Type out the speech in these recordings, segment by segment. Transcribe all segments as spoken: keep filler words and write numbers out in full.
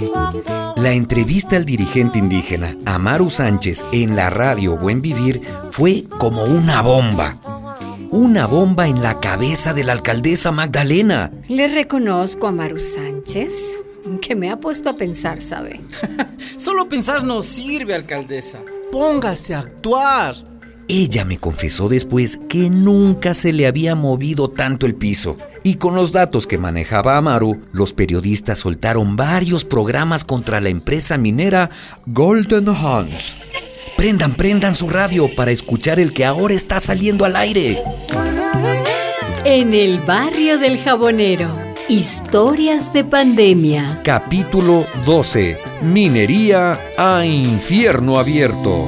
La entrevista al dirigente indígena Amaru Sánchez en la radio Buen Vivir fue como una bomba. Una bomba en la cabeza de la alcaldesa Magdalena. Le reconozco a Amaru Sánchez, que me ha puesto a pensar, ¿sabe? Solo pensar no sirve, alcaldesa. Póngase a actuar. Ella me confesó después que nunca se le había movido tanto el piso. Y con los datos que manejaba Amaru, los periodistas soltaron varios programas contra la empresa minera Golden Hans. Prendan, prendan su radio para escuchar el que ahora está saliendo al aire. En el barrio del Jabonero, historias de pandemia. Capítulo doce. Minería a infierno abierto.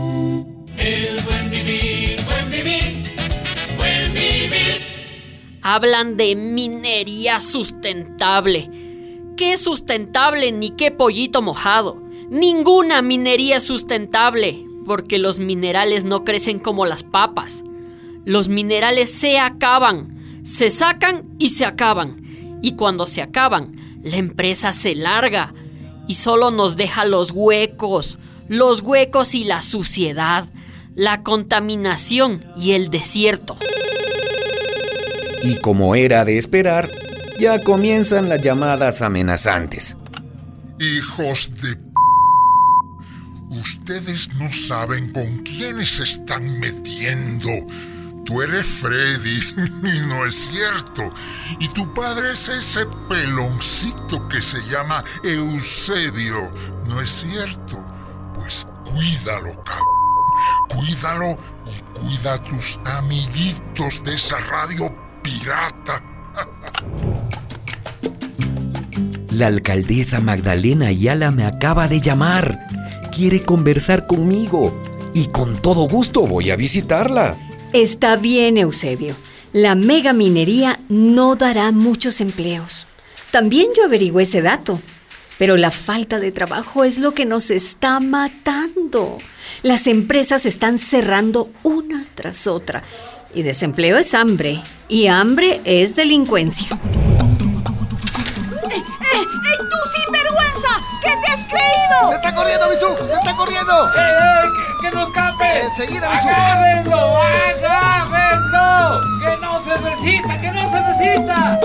Hablan de minería sustentable. ¿Qué sustentable ni qué pollito mojado? Ninguna minería es sustentable, porque los minerales no crecen como las papas. Los minerales se acaban, se sacan y se acaban. Y cuando se acaban, la empresa se larga y solo nos deja los huecos, los huecos y la suciedad, la contaminación y el desierto. Y como era de esperar, ya comienzan las llamadas amenazantes. Hijos de p... Ustedes no saben con quiénes se están metiendo. Tú eres Freddy, y no es cierto. Y tu padre es ese peloncito que se llama Eusebio, ¿no es cierto? Pues cuídalo, cabrón. Cuídalo y cuida a tus amiguitos de esa radio pirata. La alcaldesa Magdalena Ayala me acaba de llamar. Quiere conversar conmigo y con todo gusto voy a visitarla. Está bien, Eusebio. La megaminería no dará muchos empleos. También yo averigüé ese dato. Pero la falta de trabajo es lo que nos está matando. Las empresas están cerrando una tras otra. Y desempleo es hambre. Y hambre es delincuencia. ¡Eh, eh, eh, tú sinvergüenza! ¿Qué te has creído? ¡Se está corriendo, Bisú! ¡Se está corriendo! ¡Eh, eh! ¡Que, que no escape! ¡Enseguida, Bisú! ¡Agárrenlo! ¡Agárrenlo! ¡Que no se resista! ¡Que no se resista!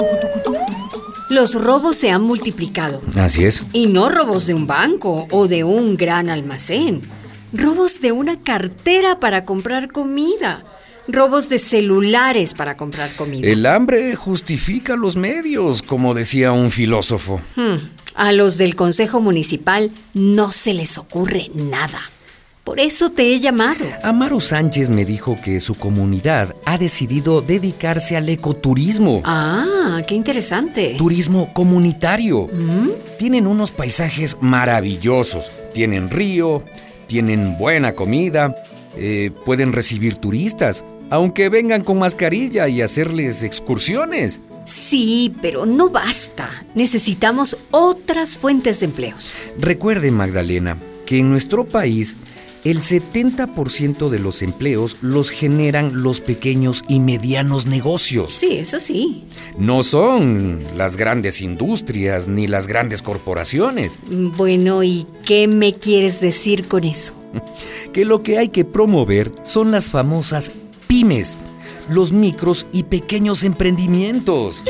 Los robos se han multiplicado. Así es. Y no robos de un banco o de un gran almacén. Robos de una cartera para comprar comida. Robos de celulares para comprar comida. El hambre justifica los medios, como decía un filósofo. Hmm. A los del Consejo Municipal no se les ocurre nada. Por eso te he llamado. Amaru Sánchez me dijo que su comunidad ha decidido dedicarse al ecoturismo. Ah, qué interesante. Turismo comunitario. ¿Mm? Tienen unos paisajes maravillosos. Tienen río, tienen buena comida, eh, pueden recibir turistas, aunque vengan con mascarilla y hacerles excursiones. Sí, pero no basta. Necesitamos otras fuentes de empleos. Recuerde, Magdalena, que en nuestro país el setenta por ciento de los empleos los generan los pequeños y medianos negocios. Sí, eso sí. No son las grandes industrias ni las grandes corporaciones. Bueno, ¿y qué me quieres decir con eso? Que lo que hay que promover son las famosas pymes, los micros y pequeños emprendimientos.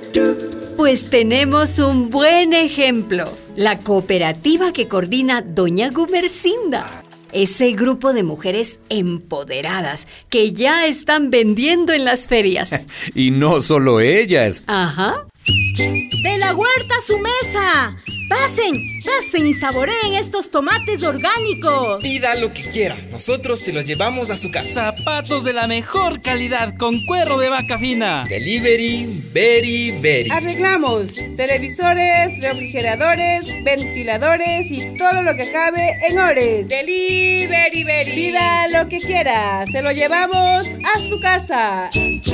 Pues tenemos un buen ejemplo. La cooperativa que coordina doña Gumercinda. Ese grupo de mujeres empoderadas que ya están vendiendo en las ferias. Y no solo ellas. Ajá. ¡De la huerta a su mesa! ¡Pasen! ¡Pasen y saboreen estos tomates orgánicos! Pida lo que quiera. Nosotros se los llevamos a su casa. Zapatos de la mejor calidad con cuero de vaca fina. Delivery, very, very. Arreglamos televisores, refrigeradores, ventiladores y todo lo que cabe en Ores. Delivery, very. Pida lo que quiera. Se lo llevamos a su casa.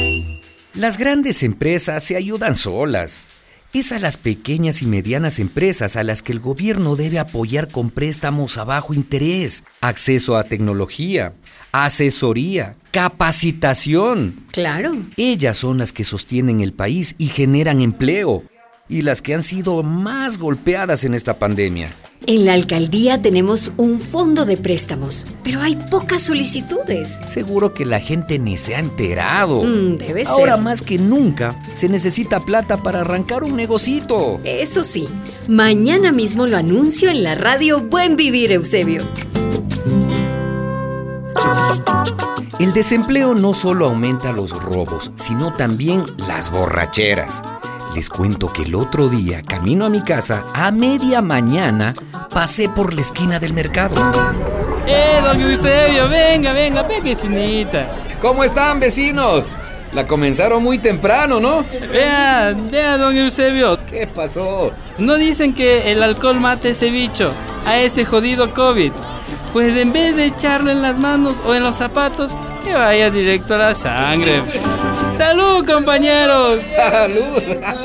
Las grandes empresas se ayudan solas. Es a las pequeñas y medianas empresas a las que el gobierno debe apoyar con préstamos a bajo interés, acceso a tecnología, asesoría, capacitación. Claro. Ellas son las que sostienen el país y generan empleo. y las que han sido más golpeadas en esta pandemia. En la alcaldía tenemos un fondo de préstamos, pero hay pocas solicitudes. Seguro que la gente ni se ha enterado. Mm, debe Ahora ser. más que nunca se necesita plata para arrancar un negocito. Eso sí, mañana mismo lo anuncio en la radio Buen Vivir, Eusebio. El desempleo no solo aumenta los robos, sino también las borracheras. Les cuento que el otro día, camino a mi casa, a media mañana, pasé por la esquina del mercado. ¡Eh, don Eusebio! Venga, venga, pegue su unita. ¿Cómo están, vecinos? La comenzaron muy temprano, ¿no? Vea, vea, don Eusebio. ¿Qué pasó? No dicen que el alcohol mata ese bicho, a ese jodido COVID. Pues en vez de echarlo en las manos o en los zapatos, que vaya directo a la sangre. ¡Salud, compañeros! ¡Salud!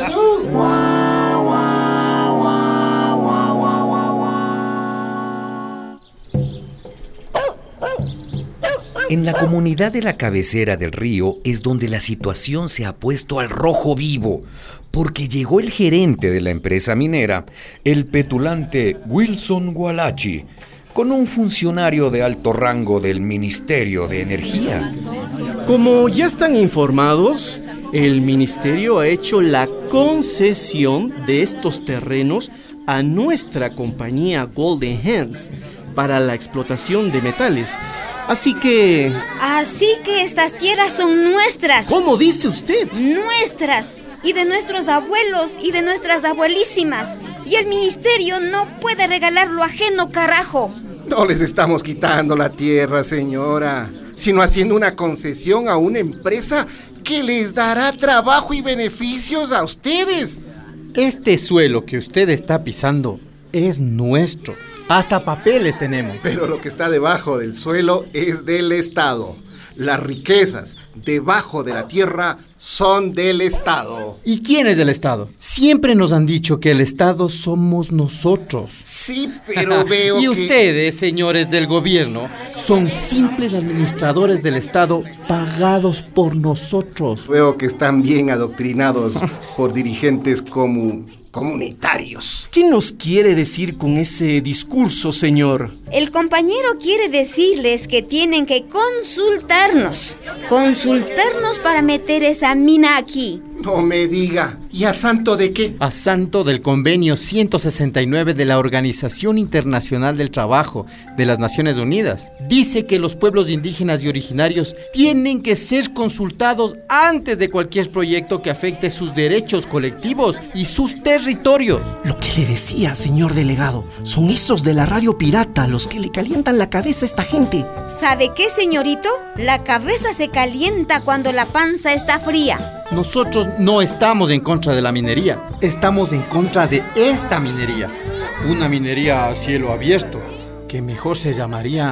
En la comunidad de la cabecera del río es donde la situación se ha puesto al rojo vivo, porque llegó el gerente de la empresa minera, el petulante Wilson Gualachi, con un funcionario de alto rango del Ministerio de Energía. Como ya están informados, el ministerio ha hecho la concesión de estos terrenos a nuestra compañía Golden Hands para la explotación de metales. Así que... Así que estas tierras son nuestras. ¿Cómo dice usted? Nuestras. Y de nuestros abuelos y de nuestras abuelísimas. Y el ministerio no puede regalar lo ajeno, carajo. No les estamos quitando la tierra, señora, sino haciendo una concesión a una empresa que les dará trabajo y beneficios a ustedes. Este suelo que usted está pisando es nuestro. Hasta papeles tenemos. Pero lo que está debajo del suelo es del Estado. Las riquezas debajo de la tierra son del Estado. ¿Y quién es del Estado? Siempre nos han dicho que el Estado somos nosotros. Sí, pero veo y que... ustedes, señores del gobierno, son simples administradores del Estado pagados por nosotros. Veo que están bien adoctrinados por dirigentes como... comunitarios. ¿Qué nos quiere decir con ese discurso, señor? El compañero quiere decirles que tienen que consultarnos. Consultarnos para meter esa mina aquí. No me diga. ¿Y a santo de qué? A santo del convenio ciento sesenta y nueve de la Organización Internacional del Trabajo de las Naciones Unidas. Dice que los pueblos indígenas y originarios tienen que ser consultados antes de cualquier proyecto que afecte sus derechos colectivos y sus territorios. Lo que le decía, señor delegado, son esos de la radio pirata los que le calientan la cabeza a esta gente. ¿Sabe qué, señorito? La cabeza se calienta cuando la panza está fría. Nosotros no estamos en contra de la minería. Estamos en contra de esta minería. Una minería a cielo abierto, que mejor se llamaría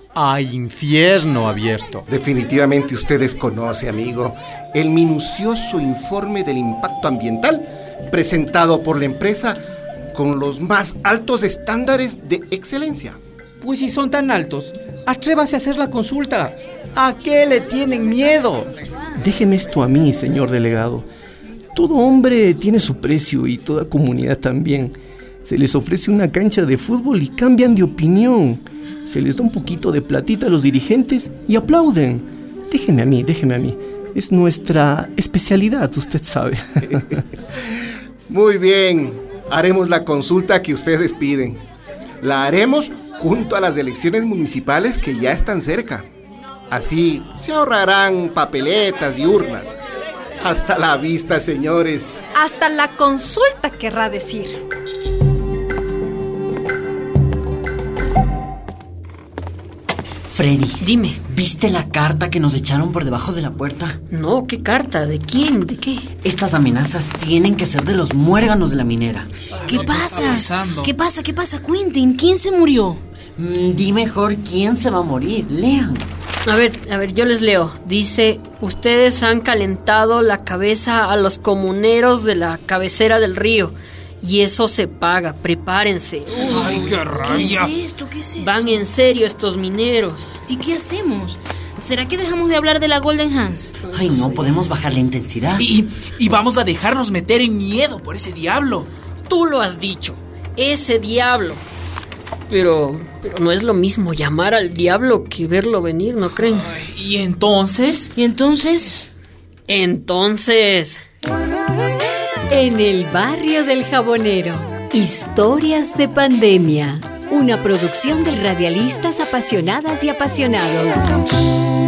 a infierno abierto. Definitivamente usted desconoce, amigo, el minucioso informe del impacto ambiental presentado por la empresa con los más altos estándares de excelencia. Pues si son tan altos, atrévase a hacer la consulta. ¿A qué le tienen miedo? Déjeme esto a mí, señor delegado. Todo hombre tiene su precio y toda comunidad también. Se les ofrece una cancha de fútbol y cambian de opinión. Se les da un poquito de platita a los dirigentes y aplauden. Déjeme a mí, déjeme a mí. Es nuestra especialidad, usted sabe. Muy bien, haremos la consulta que ustedes piden. La haremos junto a las elecciones municipales que ya están cerca. Así se ahorrarán papeletas y urnas. Hasta la vista, señores. Hasta la consulta querrá decir. Freddy, dime. ¿Viste la carta que nos echaron por debajo de la puerta? No, ¿qué carta? ¿De quién? ¿De qué? Estas amenazas tienen que ser de los muérganos de la minera. ¿Qué pasa? ¿Qué pasa? ¿Qué pasa? Cuenten, ¿quién se murió? Mm, di mejor quién se va a morir. Lean. A ver, a ver, yo les leo. Dice, ustedes han calentado la cabeza a los comuneros de la cabecera del río. Y eso se paga, prepárense. ¡Ay, qué rabia! ¿Qué es esto? ¿Qué es esto? Van en serio estos mineros. ¿Y qué hacemos? ¿Será que dejamos de hablar de la Golden Hands? Ay, no, podemos bajar la intensidad. Y, y vamos a dejarnos meter en miedo por ese diablo. Tú lo has dicho, ese diablo. Pero, pero no es lo mismo llamar al diablo que verlo venir, ¿no creen? Ay, ¿y entonces? ¿Y entonces? Entonces... En el barrio del Jabonero, historias de pandemia. Una producción de radialistas apasionadas y apasionados.